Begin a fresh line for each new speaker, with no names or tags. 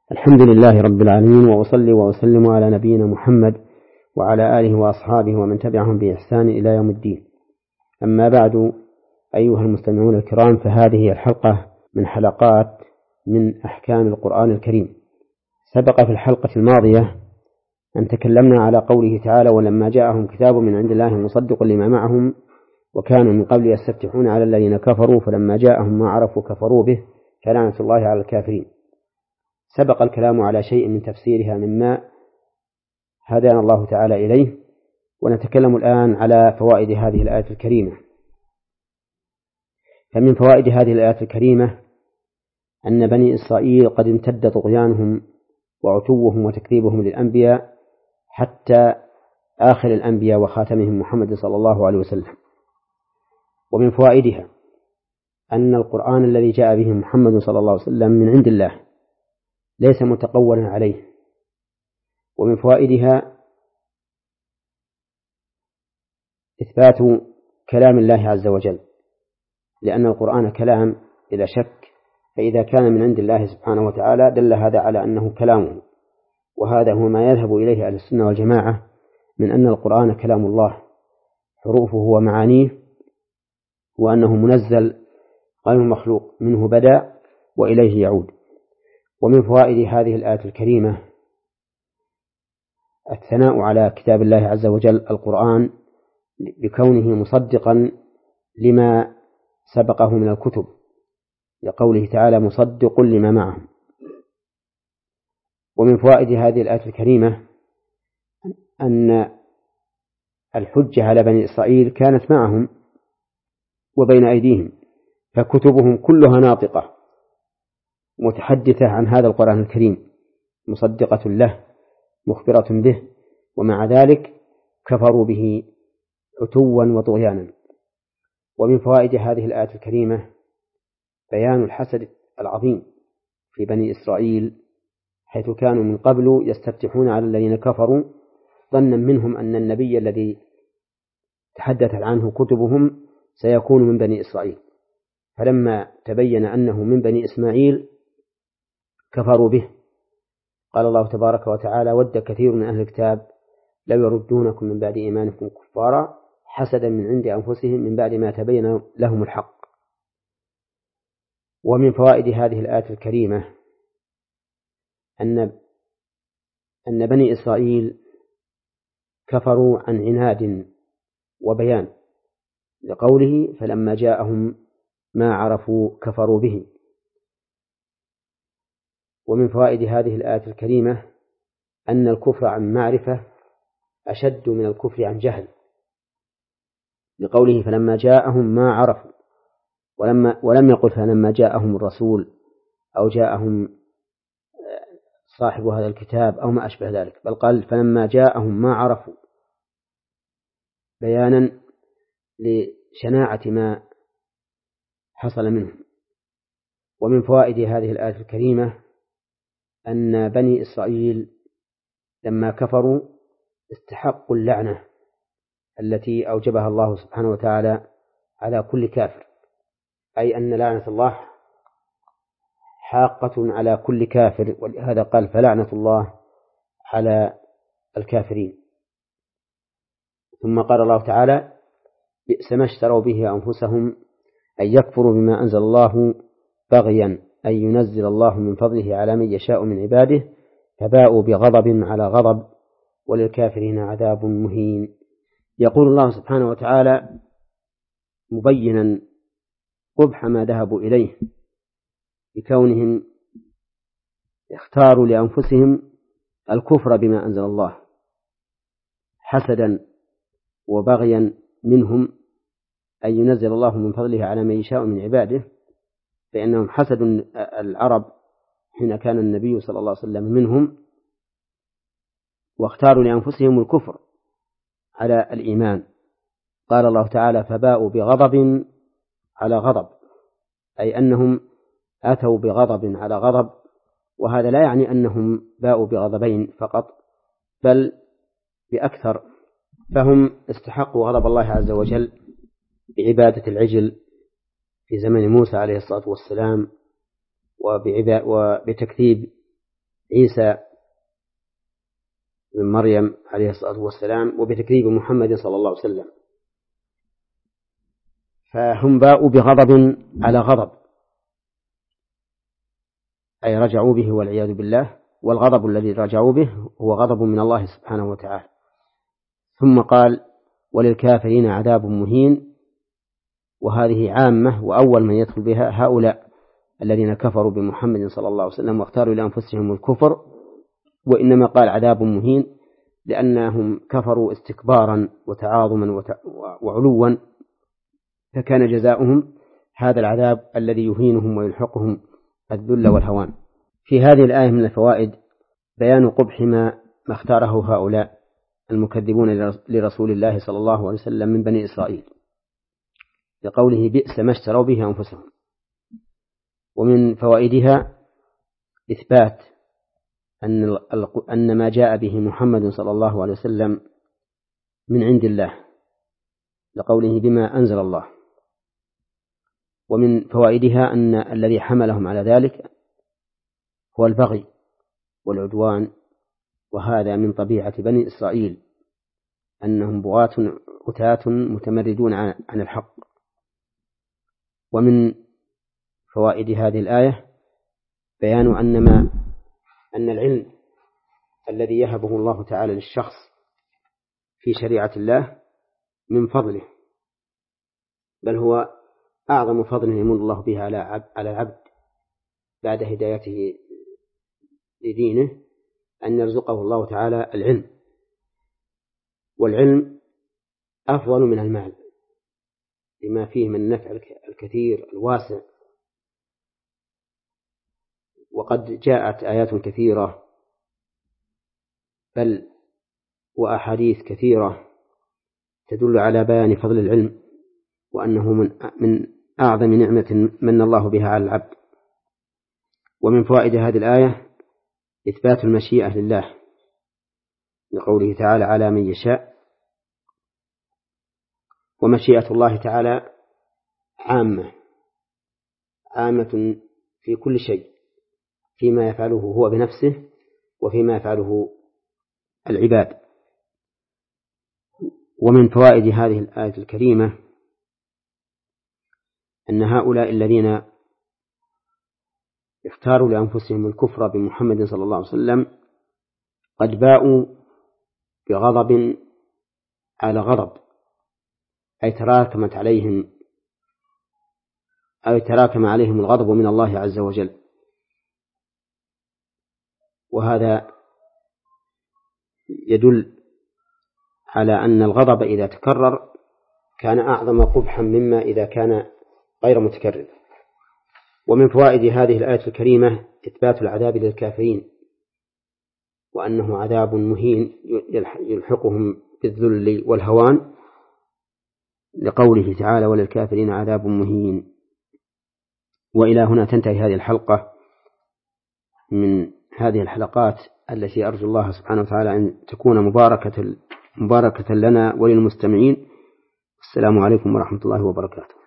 الحمد لله رب العالمين، وأصلي وأسلم على نبينا محمد وعلى آله وأصحابه ومن تبعهم بإحسان إلى يوم الدين. أما بعد، أيها المستمعون الكرام، فهذه الحلقة من حلقات من أحكام القرآن الكريم. سبق في الحلقة الماضية أن تكلمنا على قوله تعالى: ولما جاءهم كتاب من عند الله مصدق لما معهم وكانوا من قبل يستفتحون على الذين كفروا فلما جاءهم ما عرفوا كفروا به فلعنة الله على الكافرين. سبق الكلام على شيء من تفسيرها مما هدانا الله تعالى إليه، ونتكلم الآن على فوائد هذه الآية الكريمة. فمن فوائد هذه الآية الكريمة أن بني إسرائيل قد امتد طغيانهم وعتوهم وتكذيبهم للأنبياء حتى آخر الأنبياء وخاتمهم محمد صلى الله عليه وسلم. ومن فوائدها أن القرآن الذي جاء به محمد صلى الله عليه وسلم من عند الله ليس متقولا عليه. ومن فوائدها إثبات كلام الله عز وجل، لأن القرآن كلام بلا شك، فإذا كان من عند الله سبحانه وتعالى دل هذا على أنه كلامه، وهذا هو ما يذهب إليه أهل السنة والجماعة من أن القرآن كلام الله حروفه ومعانيه، وأنه منزل غير مخلوق، منه بدأ وإليه يعود. ومن فوائد هذه الآية الكريمة الثناء على كتاب الله عز وجل القرآن بكونه مصدقا لما سبقه من الكتب، لقوله تعالى: مصدق لما معهم. ومن فوائد هذه الآية الكريمة أن الحجة على بني إسرائيل كانت معهم وبين أيديهم، فكتبهم كلها ناطقة متحدثة عن هذا القرآن الكريم، مصدقة له مخبرة به، ومع ذلك كفروا به عتوا وطغيانا. ومن فوائد هذه الآية الكريمة بيان الحسد العظيم في بني إسرائيل، حيث كانوا من قبل يستفتحون على الذين كفروا ظنا منهم أن النبي الذي تحدثت عنه كتبهم سيكون من بني إسرائيل، فلما تبين أنه من بني إسماعيل كفروا به. قال الله تبارك وتعالى: ود كثير من أهل الكتاب لو يردونكم من بعد إيمانكم كفارا حسدا من عند أنفسهم من بعد ما تبين لهم الحق. ومن فوائد هذه الآية الكريمة أن بني إسرائيل كفروا عن عناد وبيان، لقوله: فلما جاءهم ما عرفوا كفروا به. ومن فوائد هذه الآية الكريمة أن الكفر عن معرفة أشد من الكفر عن جهل، لقوله: فلما جاءهم ما عرفوا، ولم يقل فلما جاءهم الرسول أو جاءهم صاحب هذا الكتاب أو ما أشبه ذلك، بل قال: فلما جاءهم ما عرفوا، بيانا لشناعة ما حصل منهم. ومن فوائد هذه الآية الكريمة أن بني إسرائيل لما كفروا استحقوا اللعنة التي أوجبها الله سبحانه وتعالى على كل كافر، أي أن لعنة الله حاقة على كل كافر، ولهذا قال: فلعنة الله على الكافرين. ثم قال الله تعالى: بئس ما اشتروا به أنفسهم أن يكفروا بما أنزل الله بغيا أن ينزل الله من فضله على من يشاء من عباده فباءوا بغضب على غضب وللكافرين عذاب مهين. يقول الله سبحانه وتعالى مبينا قبح ما ذهبوا إليه بكونهم اختاروا لأنفسهم الكفر بما أنزل الله حسدا وبغيا منهم أن ينزل الله من فضله على من يشاء من عباده، فإنهم حسدوا العرب حين كان النبي صلى الله عليه وسلم منهم، واختاروا لأنفسهم الكفر على الإيمان. قال الله تعالى: فباءوا بغضب على غضب، أي أنهم أتوا بغضب على غضب، وهذا لا يعني أنهم باءوا بغضبين فقط، بل بأكثر، فهم استحقوا غضب الله عز وجل بعبادة العجل في زمن موسى عليه الصلاة والسلام، وبتكذيب عيسى بن مريم عليه الصلاة والسلام وبتكذيب محمد صلى الله عليه وسلم، فهم باءوا بغضب على غضب، أي رجعوا به والعياذ بالله، والغضب الذي رجعوا به هو غضب من الله سبحانه وتعالى. ثم قال وللكافرين عذاب مهين، وهذه عامة، وأول من يدخل بها هؤلاء الذين كفروا بمحمد صلى الله عليه وسلم واختاروا لأنفسهم الكفر. وإنما قال عذاب مهين لأنهم كفروا استكبارا وتعاظما وعلوا، فكان جزاؤهم هذا العذاب الذي يهينهم ويلحقهم الذل والهوان. في هذه الآية من الفوائد بيان قبح ما اختاره هؤلاء المكذبون لرسول الله صلى الله عليه وسلم من بني إسرائيل، لقوله بئس ما اشتروا به أنفسهم. ومن فوائدها إثبات أن ما جاء به محمد صلى الله عليه وسلم من عند الله، لقوله بما أنزل الله. ومن فوائدها أن الذي حملهم على ذلك هو البغي والعدوان، وهذا من طبيعة بني إسرائيل، أنهم بغاة عتاة متمردون عن الحق. ومن فوائد هذه الآية بيان أن العلم الذي يهبه الله تعالى للشخص في شريعة الله من فضله، بل هو أعظم فضل يمن الله به على العبد بعد هدايته لدينه، أن يرزقه الله تعالى العلم. والعلم أفضل من المال لما فيه من النفع الكثير الواسع. وقد جاءت آيات كثيرة بل وأحاديث كثيرة تدل على بيان فضل العلم، وأنه من أعظم نعمة من الله بها على العبد. ومن فوائد هذه الآية إثبات المشيئة لله، لقوله تعالى على من يشاء. ومشيئة الله تعالى عامة في كل شيء، فيما يفعله هو بنفسه وفيما يفعله العباد. ومن فوائد هذه الآية الكريمة أن هؤلاء الذين اختاروا لأنفسهم الكفر بمحمد صلى الله عليه وسلم قد باءوا بغضب على غضب، أي تراكم عليهم الغضب من الله عز وجل. وهذا يدل على أن الغضب إذا تكرر كان أعظم قبحا مما إذا كان غير متكرر. ومن فوائد هذه الآية الكريمة إثبات العذاب للكافرين، وأنه عذاب مهين يلحقهم بالذل والهوان، لقوله تعالى وللكافرين عذاب مهين. وإلى هنا تنتهي هذه الحلقة من هذه الحلقات التي أرجو الله سبحانه وتعالى أن تكون مباركة لنا وللمستمعين. السلام عليكم ورحمة الله وبركاته.